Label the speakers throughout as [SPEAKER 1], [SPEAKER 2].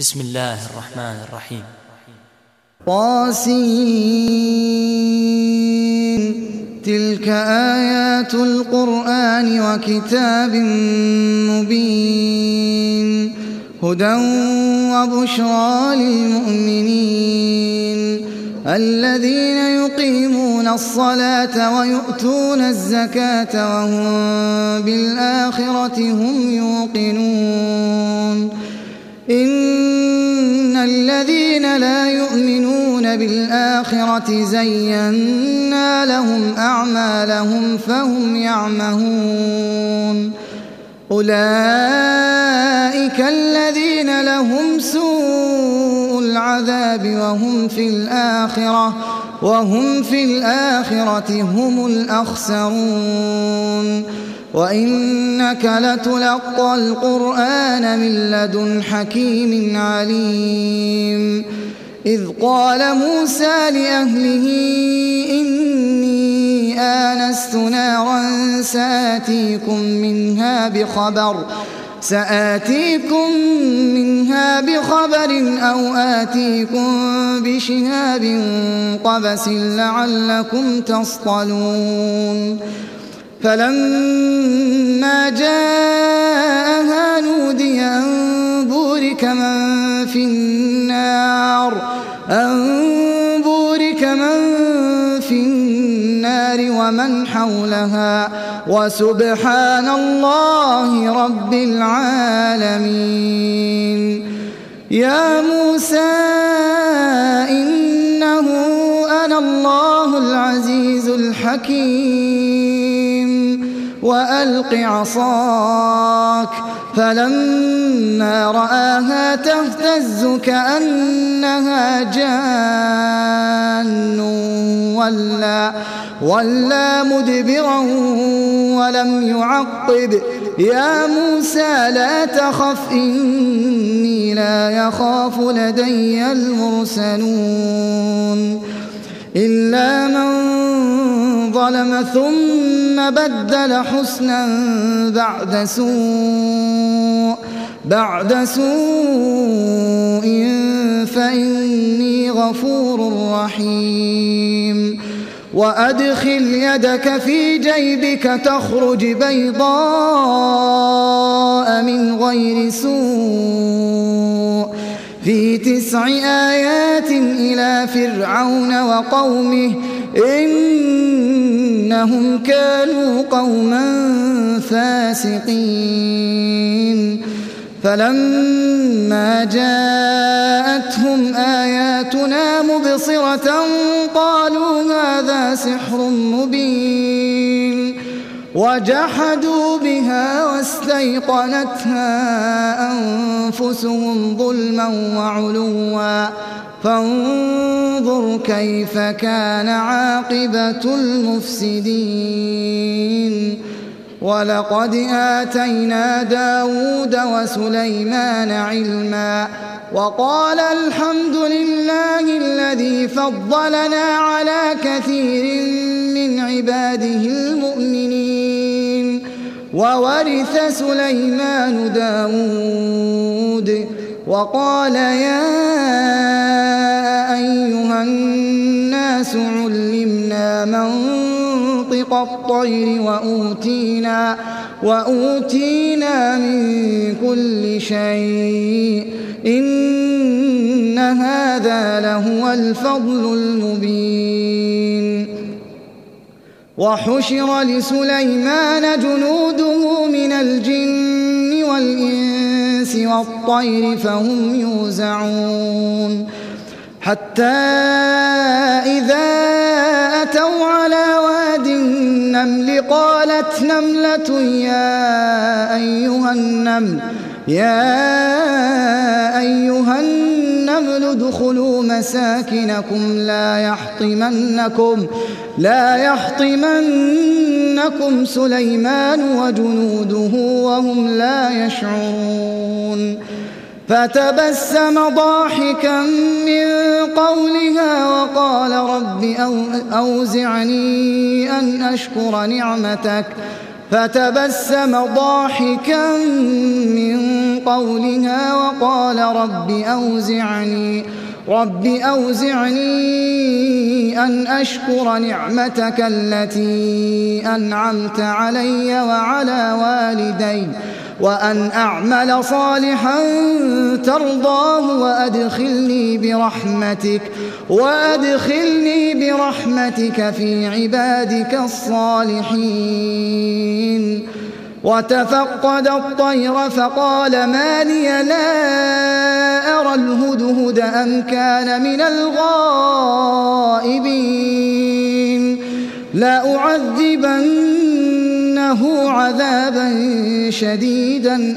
[SPEAKER 1] بسم الله الرحمن الرحيم.
[SPEAKER 2] طاسين تلك آيات القرآن وكتاب مبين هدى وبشرى للمؤمنين الذين يقيمون الصلاة ويؤتون الزكاة وهم بالآخرة هم يوقنون إن الذين لا يؤمنون بالآخرة زينا لهم أعمالهم فهم يعمهون أولئك الذين لهم سوء العذاب وهم في الآخرة هم الأخسرون وإنك لتلقى القرآن من لدن حكيم عليم إذ قال موسى لأهله إني آنست نارا سآتيكم منها بخبر أو آتيكم بشهاب قبس لعلكم تصطلون فلما جاءها نودي أن بورك من في النار ومن حولها وسبحان الله رب العالمين يا موسى إنه أنا الله العزيز الحكيم وألق عصاك فلما رآها تهتز كأنها جان ولا مدبرا ولم يعقب يا موسى لا تخف إني لا يخاف لدي المرسلون إلا من ظلم ثم بدل حسنا بعد سوء فإني غفور رحيم وأدخل يدك في جيبك تخرج بيضاء من غير سوء في 9 آيات إلى فرعون وقومه إنهم كانوا قوما فاسقين فلما جاءتهم آياتنا مبصرة قالوا هذا سحر مبين وجحدوا بها واستيقنتها أنفسهم ظلما وعلوا فانظر كيف كان عاقبة المفسدين ولقد آتينا داود وسليمان علما وقال الحمد لله الذي فضلنا على كثير من عباده المؤمنين وورث سليمان داود وقال يا أيها الناس علمنا منطق الطير وأوتينا من كل شيء إن هذا لهو الفضل المبين وحشر لسليمان جنوده من الجن والإنس والطير فهم يوزعون حتى إذا أتوا على واد النمل قالت نملة يا أيها النمل ادخلوا مساكنكم لا يحطمنكم سليمان وجنوده وهم لا يشعرون فتبسم ضاحكا من قولها وقال رب أوزعني أن أشكر نعمتك فتبسم ضاحكا من قولها وقال رب أوزعني أن أشكر نعمتك التي أنعمت علي وعلى والدي وأن أعمل صالحا ترضاه وأدخلني برحمتك في عبادك الصالحين. وتفقد الطير فقال ما لي لا أرى الهدهد أم كان من الغائبين لأعذبنه عذابا شديدا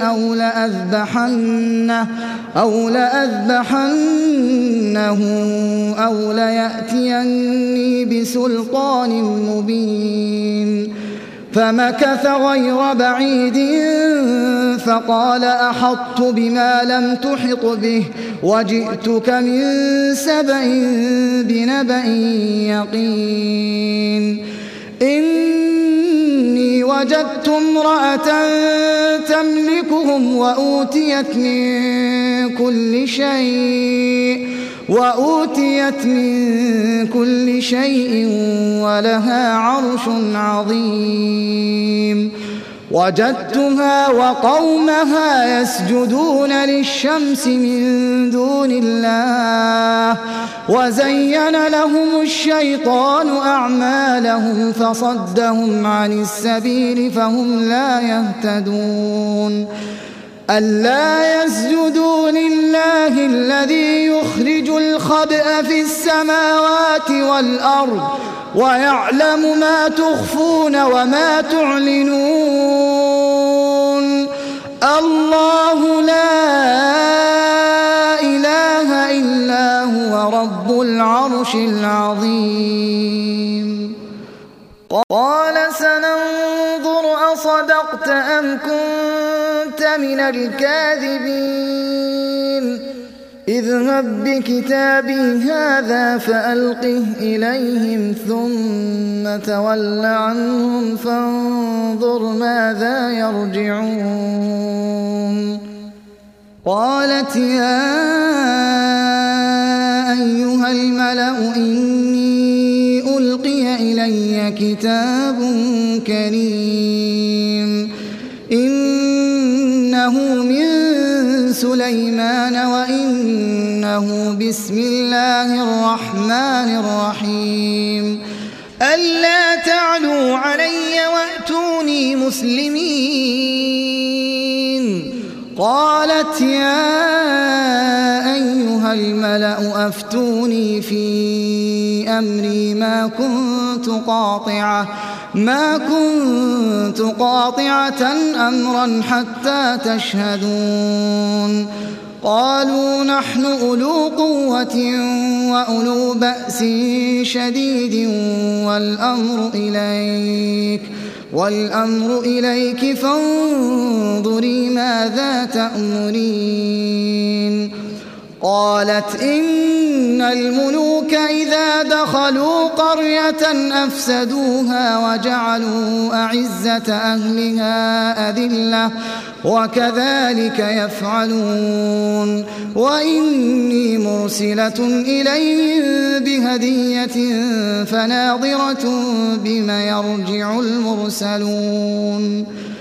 [SPEAKER 2] أو لأذبحنه أو ليأتيني بسلطان مبين. فمكث غير بعيد فقال أحطت بما لم تحط به وجئتك من سبأ بنبأ يقين. إني وجدت امرأة تملكهم وأوتيت من كل شيء ولها عرش عظيم. وجدتها وقومها يسجدون للشمس من دون الله وزين لهم الشيطان أعمالهم فصدهم عن السبيل فهم لا يهتدون. ألا يسجدوا لله الذي يخرج الخبأ في السماوات والأرض ويعلم ما تخفون وما تعلنون. الله لا إله إلا هو رب العرش العظيم. قال سننظر أصدقت أم كنت من الكاذبين. اذهب بكتابي هذا فألقه إليهم ثم تول عنهم فانظر ماذا يرجعون. قالت يا أيها الملأ إني ألقي إلي كتاب كريم إنه من سليمان وإنه بسم الله الرحمن الرحيم. ألا تعلوا علي وأتوني مسلمين. قالت يا أيها الملأ أفتوني في أمري ما كنت قاطعة أمرا حتى تشهدون. قالوا نحن أولو قوة وأولو بأس شديد والأمر إليك فانظري ماذا تأمرين. قالت إن الملوك إذا دخلوا قرية أفسدوها وجعلوا أعزة أهلها أذلة وكذلك يفعلون. وإني مرسلة إليهم بهدية فناظرة بما يرجع المرسلون.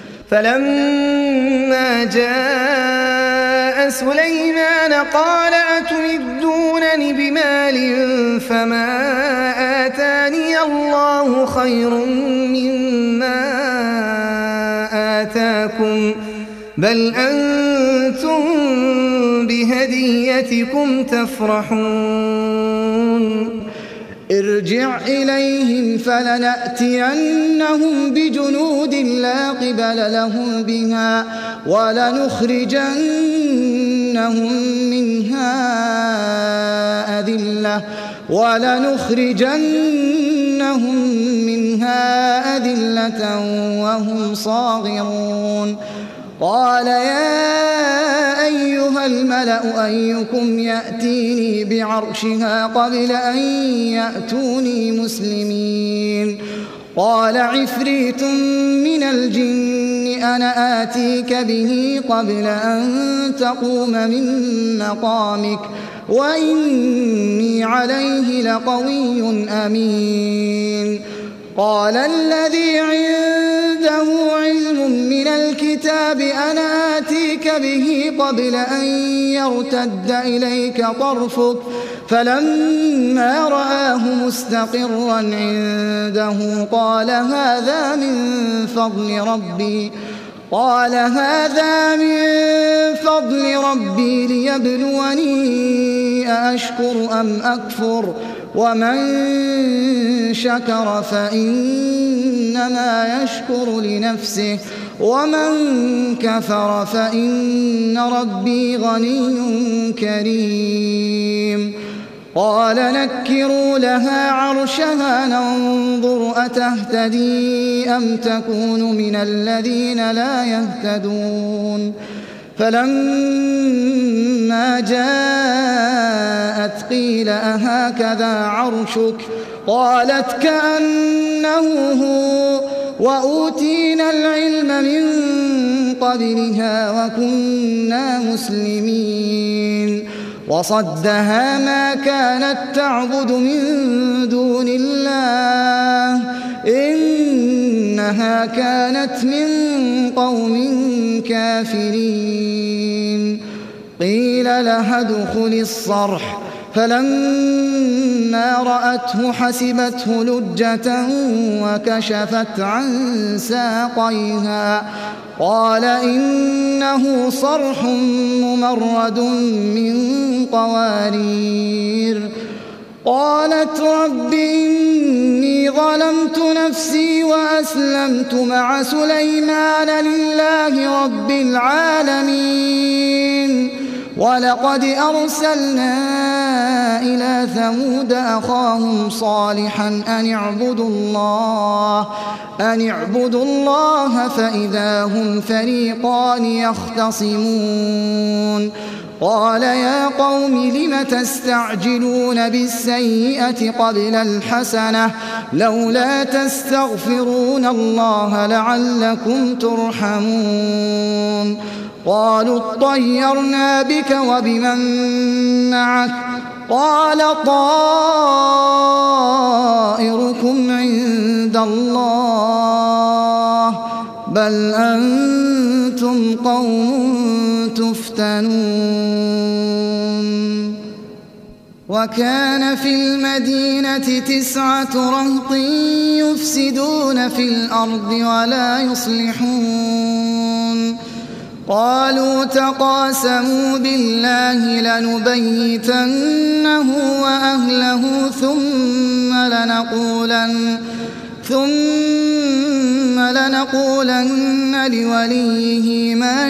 [SPEAKER 2] فلما جاء سليمان قال أتمدونني بمال فما آتاني الله خير مما آتاكم بل أنتم بهديتكم تفرحون. ارجع إليهم فلنأتينهم بجنود لا قبل لهم بها ولنخرجنهم منها أذلة وهم صاغرون. قال يا أيها الملأ أيكم يأتيني بعرشها قبل أن يأتوني مسلمين. قال عفريت من الجن أنا آتيك به قبل أن تقوم من مقامك وإني عليه لقوي أمين. قال الذي عنده علم من الكتاب أنا آتيك به قبل أن يرتد إليك طرفك فلما رآه مستقرا عنده قال هذا من فضل ربي ليبلوني أأشكر أم أكفر ومن شكر فإنما يشكر لنفسه ومن كفر فإن ربي غني كريم. قال نكروا لها عرشها ننظر أتهتدي أم تكون من الذين لا يهتدون. فلما جاءت قيل أهكذا عرشك قالت كأنه هو وأوتينا العلم من قبلها وكنا مسلمين. وصدها ما كانت تعبد من دون الله إنها كانت من قوم كافرين. قيل لها ادخلي الصرح فلما رأته حسبته لجة وكشفت عن ساقيها قال إنه صرح ممرد من قوارير. قالت رب إني ظلمت نفسي وأسلمت مع سليمان لله رب العالمين. ولقد أرسلنا إلى ثمود أخاهم صالحا أن اعبدوا الله فإذا هم فريقان يختصمون. قال يا قوم لم تستعجلون بالسيئة قبل الحسنة لولا تستغفرون الله لعلكم ترحمون. قالوا اطيرنا بك وبمن معك قال طائركم عند الله بل أنتم قوم تفتنون. وكان في المدينة 9 رهط يفسدون في الأرض ولا يصلحون. قالوا تقاسموا بالله لنبيتنه وأهله ثم لنقولن لوليه ما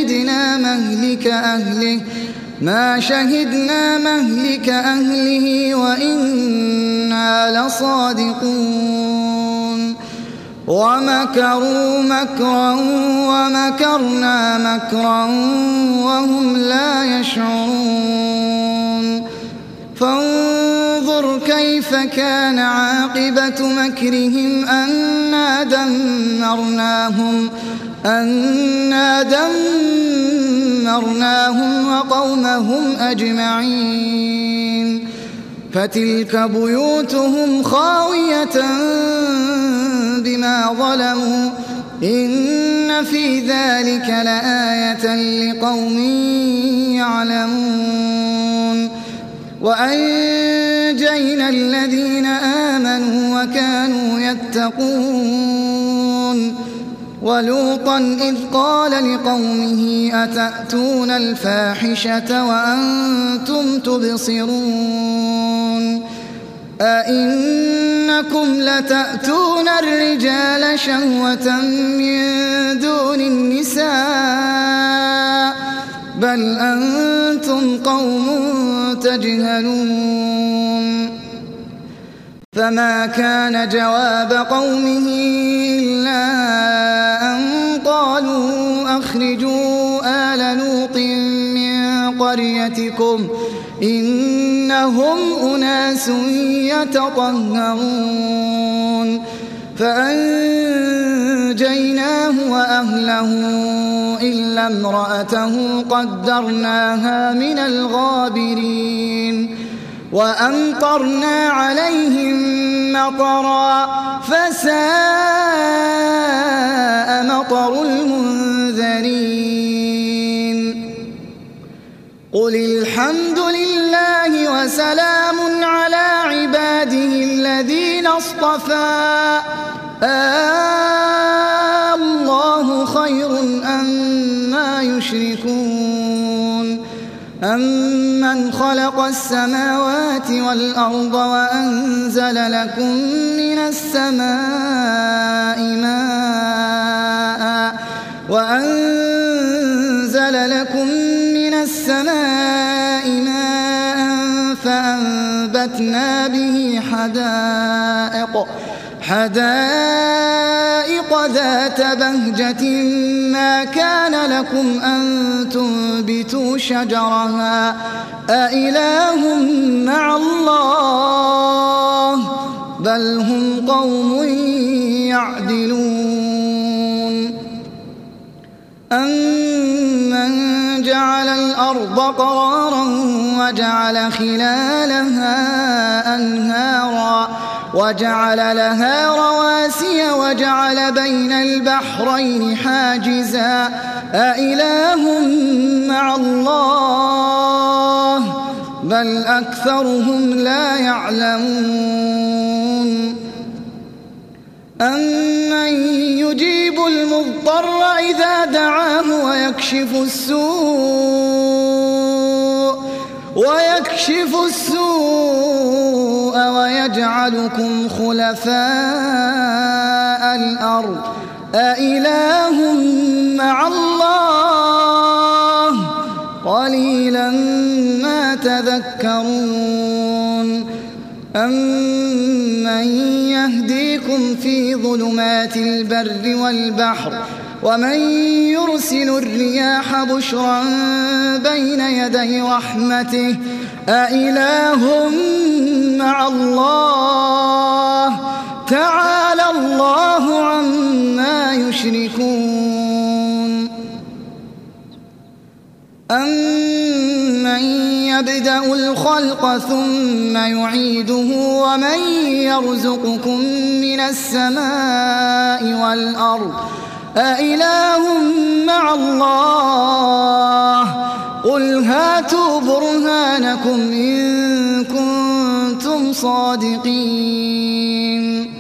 [SPEAKER 2] شهدنا مهلك أهله وإنا لصادقون. ومكروا مكرا ومكرنا مكرا وهم لا يشعرون. فانظر كيف كان عاقبة مكرهم أنا دمرناهم وقومهم أجمعين. فتلك بيوتهم خاوية بما ظلموا إن في ذلك لآية لقوم يعلمون. وأنجينا الذين آمنوا وكانوا يتقون. ولوطا إذ قال لقومه أتأتون الفاحشة وأنتم تبصرون أئنكم لتأتون الرجال شهوة من دون النساء بل أنتم قوم تجهلون. فما كان جواب قومه إلا أن قالوا أخرجوا آل لوط من قريتكم إنهم أناس يتطهرون. فأنجيناه فأنجيناه وأهله إلا امرأته قدرناها من الغابرين وأمطرنا عليهم مطرا فساء مطر المنذرين قل الحمد لله وسلام على عباده الذين اصطفى الله خير أما يشركون أمن خلق السماوات والأرض وأنزل لكم من السماء ماء فأنبتنا به حدائق ذات بهجة ما كان لكم أن تنبتوا شجرها أإله مع الله بل هم قوم يعدلون أمن جعل الأرض قرارا وجعل خلالها أنهارا وجعل لها رواسي وجعل بين البحرين حاجزا أإله مع الله بل أكثرهم لا يعلمون أمن يجيب المضطر إذا دعاه ويكشف السوء ويجعلكم خلفاء الأرض أإله مع الله قليلا ما تذكرون أمن يهديكم في ظلمات البر والبحر ومن يرسل الرياح بشرا بين يدي رحمته أإله مع الله تعالى الله عما يشركون أمن يبدأ الخلق ثم يعيده ومن يرزقكم من السماء والأرض أإله مع الله قل هاتوا برهانكم إن كنتم صادقين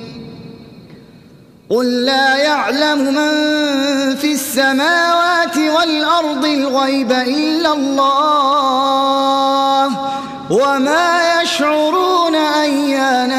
[SPEAKER 2] قل لا يعلم من في السماوات والأرض الغيب إلا الله وما يشعرون أيان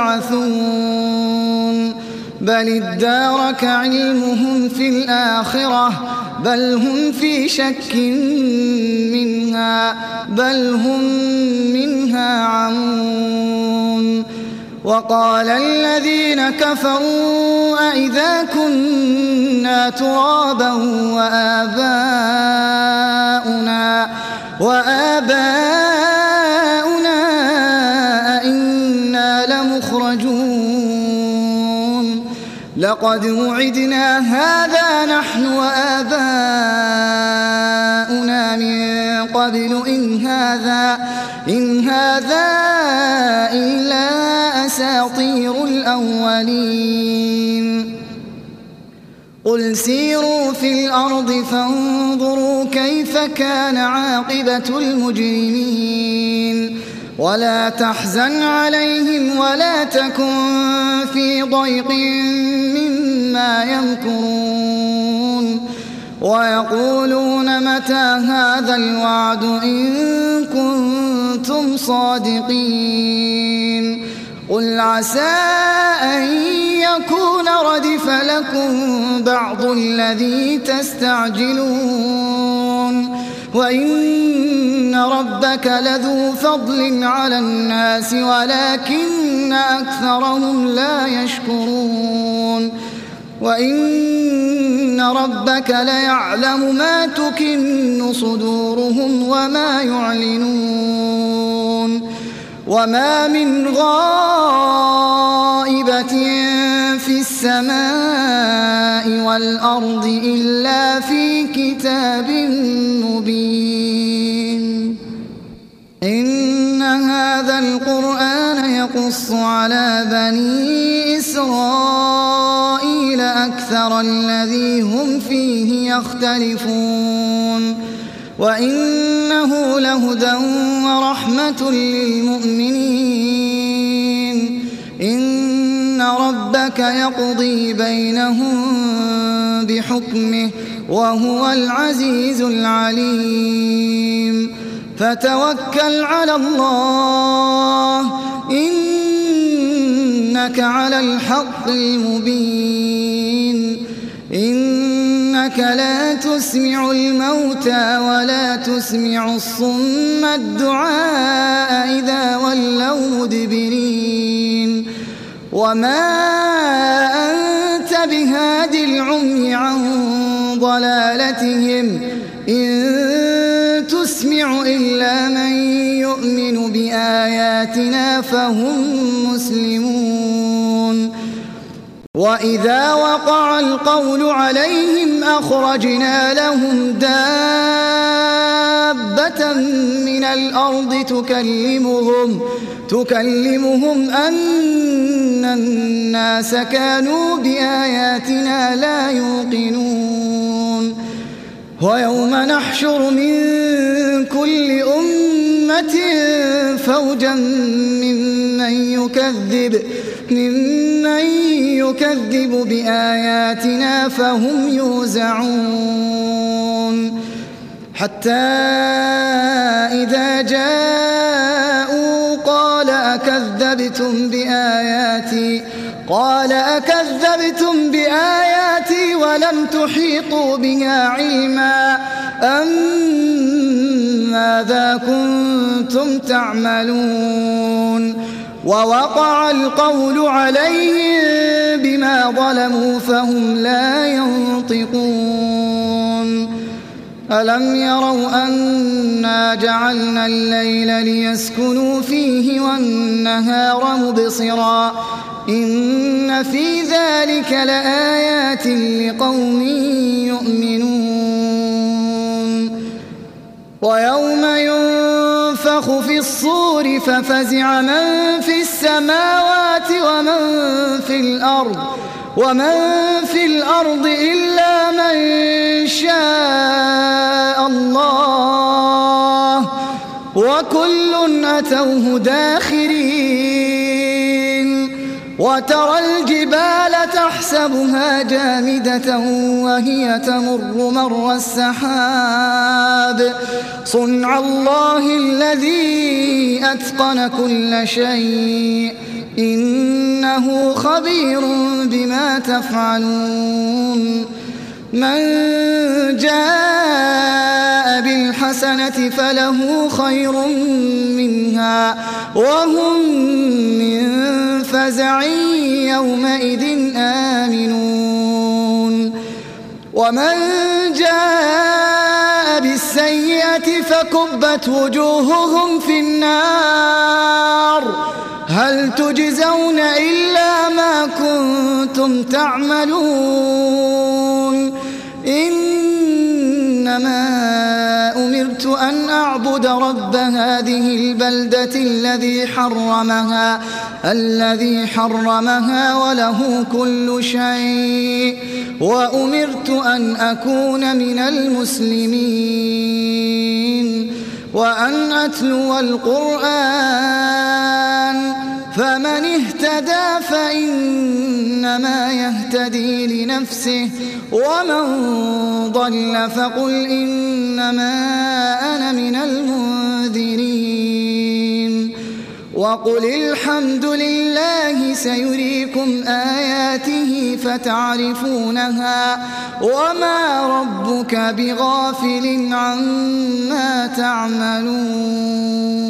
[SPEAKER 2] يبعثون بل ادارك علمهم في الآخرة بل هم في شك منها بل هم منها عمون وقال الذين كفروا أئذا كنا ترابا وآباؤنا أئنا لمخرجون لقد وعدنا هذا نحن وآباؤنا من قبل إن هذا إلا أساطير الأولين قل سيروا في الأرض فانظروا كيف كان عاقبة المجرمين ولا تحزن عليهم ولا تكن في ضيق مما يمكرون ويقولون متى هذا الوعد إن كنتم صادقين قل عسى أن يكون ردف لكم بعض الذي تستعجلون وإن ربك لذو فضل على الناس ولكن أكثرهم لا يشكرون وإن ربك ليعلم ما تكن صدورهم وما يعلنون وما من غائبة في السماء والأرض إلا في كتاب مبين. إن هذا القرآن يقص على بني إسرائيل أكثر الذي هم فيه يختلفون وإنه لهدى ورحمة للمؤمنين. إن ربك يقضي بينهم بحكمه وهو العزيز العليم. فتوكل على الله إنك على الحق المبين. إنك لا تسمع الموتى ولا تسمع الصم الدعاء إذا ولوا مدبرين. وما أنت بهاد العمي عن ضلالتهم إن تسمع إلا من يؤمن بآياتنا فهم مسلمون. وإذا وقع القول عليهم أخرجنا لهم دابة من الأرض تكلمهم أن الناس كانوا بآياتنا لا يوقنون. ويوم نحشر من كل أمة فوجا ممن يكذب بآياتنا فهم يوزعون. حتى إذا جاءوا قال أكذبتم بآياتي ولم تحيطوا بها علما أم ماذا كنتم تعملون. ووقع القول عليهم بما ظلموا فهم لا ينطقون. ألم يروا أنا جعلنا الليل ليسكنوا فيه والنهار مبصرا إن في ذلك لآيات لقوم يؤمنون. ويوم ينفخ في الصور ففزع من في السماوات ومن في الأرض إلا من شاء الله وكل أتوه داخرين. وترى الجبال تحسبها جامدة وهي تمر مر السحاب صنع الله الذي أتقن كل شيء إنه خبير بما تفعلون. من جاء بالحسنة فله خير منها وهم من فزع يومئذ آمنون. ومن جاء بالسيئة فكبت وجوههم في النار هل تجزون إلا ما كنتم تعملون. إنما أمرت أن أعبد رب هذه البلدة الذي حرمها وله كل شيء وأمرت أن أكون من المسلمين وأن أتلو القرآن فمن اهتدى فإنما يهتدي لنفسه ومن ضل فقل إنما أنا من المنذرين. وقل الحمد لله سيريكم آياته فتعرفونها وما ربك بغافل عما تعملون.